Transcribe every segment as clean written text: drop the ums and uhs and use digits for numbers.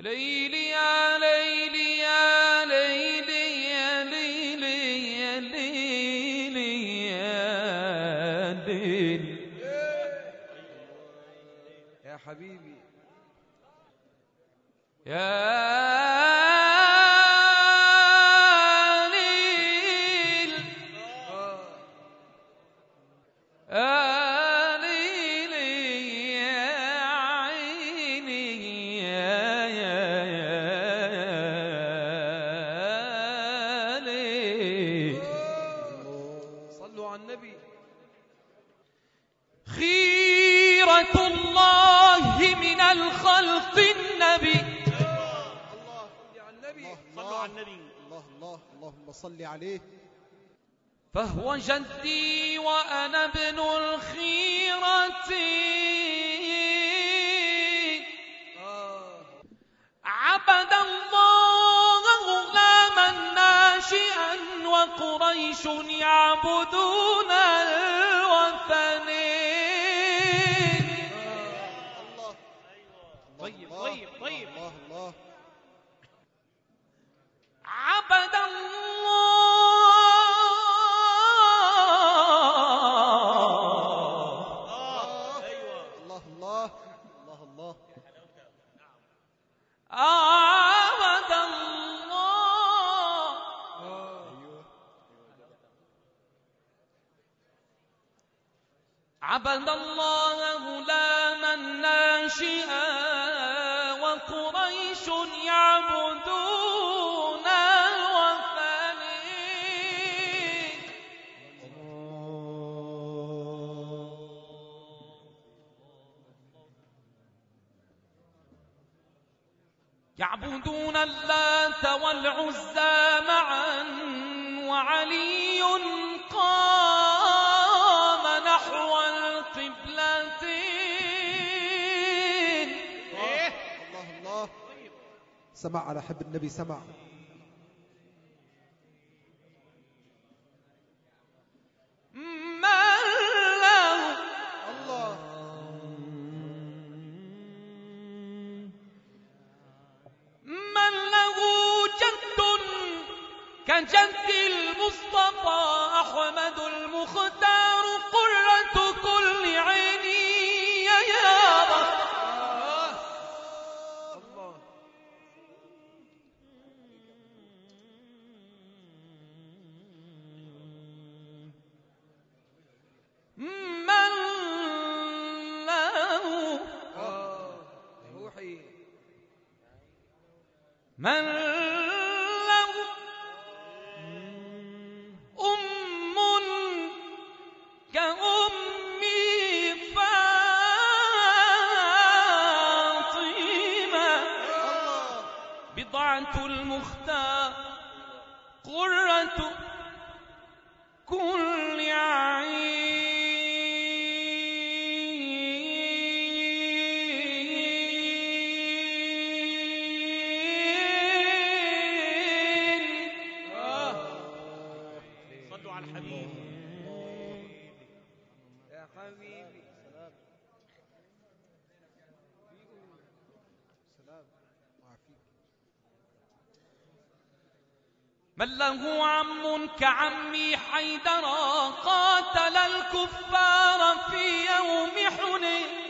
ليلي يا ليلي يا ليلي يا ليلي يا ليلي يا ليلي يا حبيبي يا خيرة الله من الخلق النبي. الله على النبي، صلوا على النبي. الله اللهم صل عليه. فهو جدي وأنا ابن الخيرة، عبد الله غلاما ناشئا وقريش يعبدون الوثن. طيب الله عبد الله عبد الله عبد الله غلاما ناشئا وقريش يعبدون الوثن. يعبدون اللات والعزى معا، وعلي قام نحو القبلتين. الله سمع على حب النبي، سمع. كجد المصطفى أحمد المختار قرة كل عيني يا رب. من له روحي من المختار قرة كل عين. صلوا على الحبيب يا حبيبي. سلام وعافيك. من له عم كعمي حيدر قاتل الكفار في يوم حنين.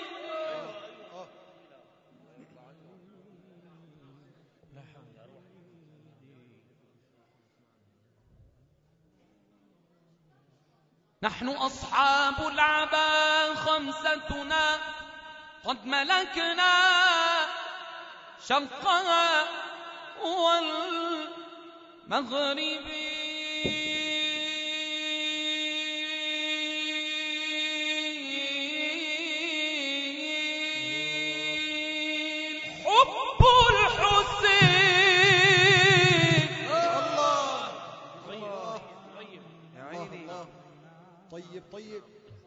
نحن أصحاب العبا خمستنا قد ملكنا شرقها والمغرب. حب الحسين. الله يا عيني. طيب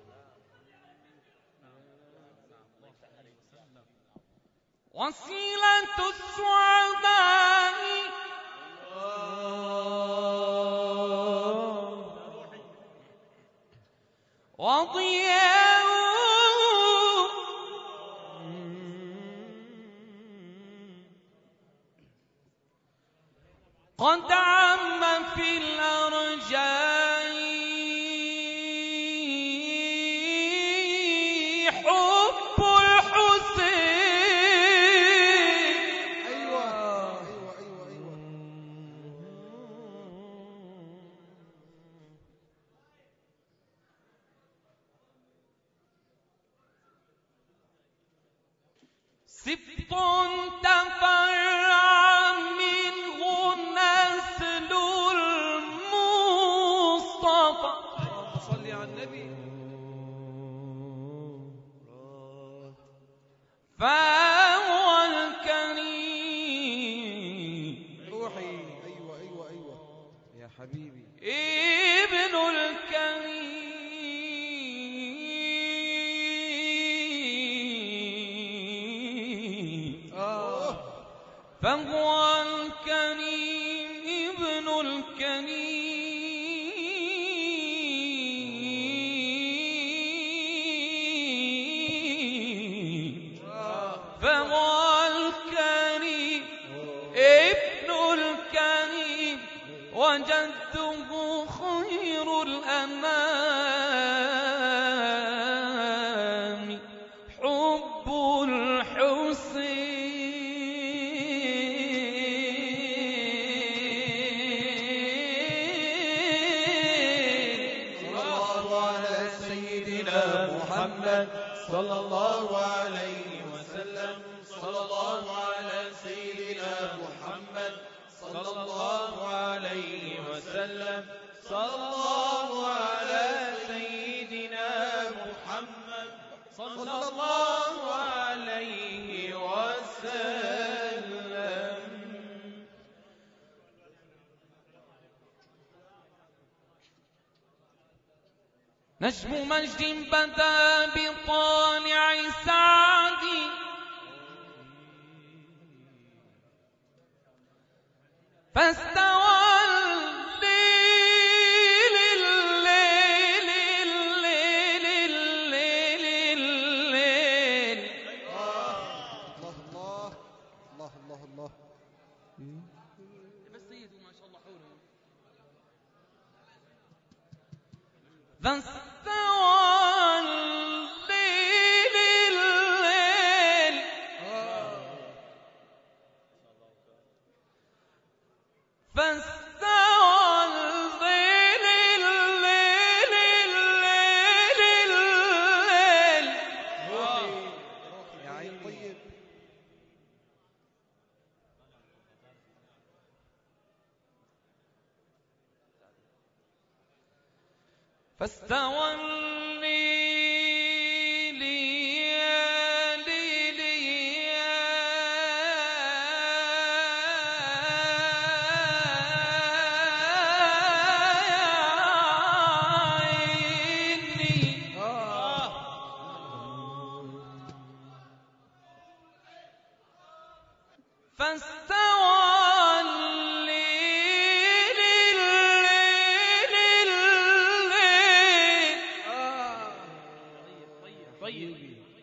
وسيلة السعداء وضياء قد عم في الأرجاء حب الحسين. أيوة أيوة أيوة أيوة. سبط تفرع منه نسل المصطفى. اللهم صل على النبي. فهو الكريم روحي. أيوة أيوة أيوة يا حبيبي. ابن الكريم فهو الكريم ابن الكريم فهو الكريم ابن الكريم وجده خير الأنام حب الحسين. صلى الله عليه وسلم. صلى الله على سيدنا محمد صلى الله عليه وسلم. صلى الله على سيدنا محمد صلى الله عليه وسلم. نجم مجد بدا بطالع سعد فاستوى الليل الليل الليل الليل الليل. الله الله الله الله الله. بس سيدي ما شاء الله حوله. فاستوى الليل الليل فاستوى الليل الليل الليل الليل. روحي يا عين طيب. فاستوى الليل يا ليل يا عيني. فاستوى الليل الليل الليل. طيب.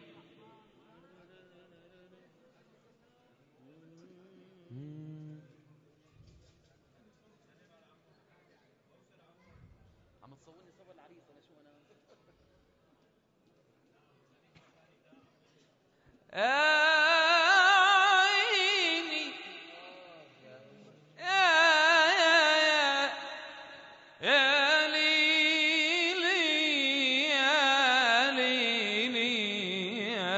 عم تصورني صور العريس ولا شو انا؟ عيني يا ليلي يا ليلي يا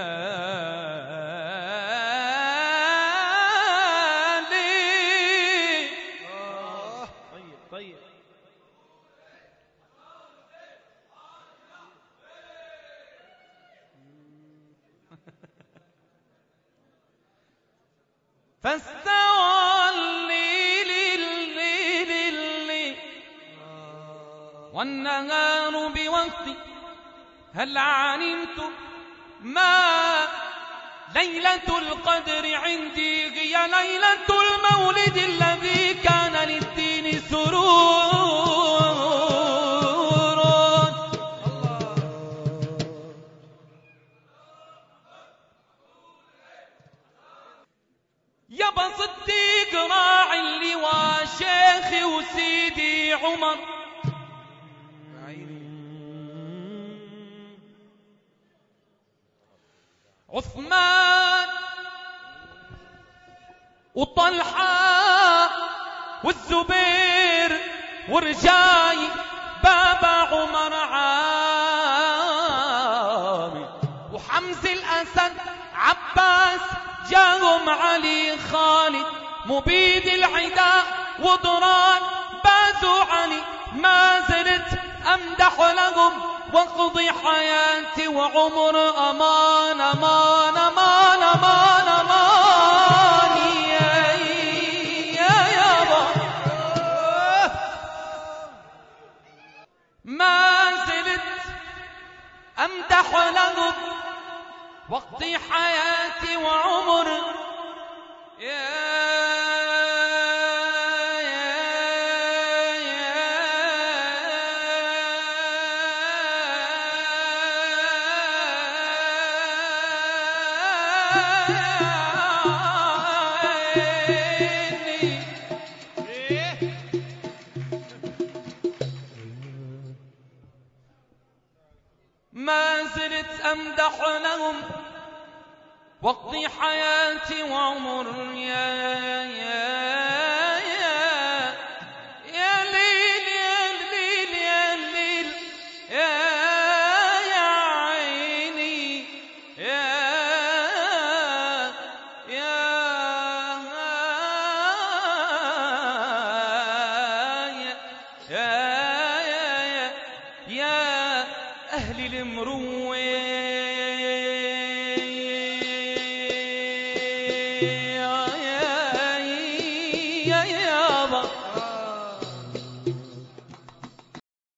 ليلي. طيب طيب. فاستوى الليل الليل الليل والنهار بوقت. هل علمت ما ليلة القدر عندي هي ليلة المولد الذي كان للدين سرور. يا بصير والصديق راعي اللواء شيخي وسيدي عمر عثمان وطلحة والزبير ورجاي بابا عمر عامر وحمز الأسد عباس جاهم علي خالد مبيد العداء وضران بازوا علي ما زلت أمدح لهم واقضي حياتي وعمر أمان أمان أمان أمان أمان يا يابا ما زلت أمدح لهم واقضي حياتي وعمر ما زلت أمدح لهم واقضي حياتي وعمر يا ليل يا ليل يا ليل يا عيني يا أهل المروة يا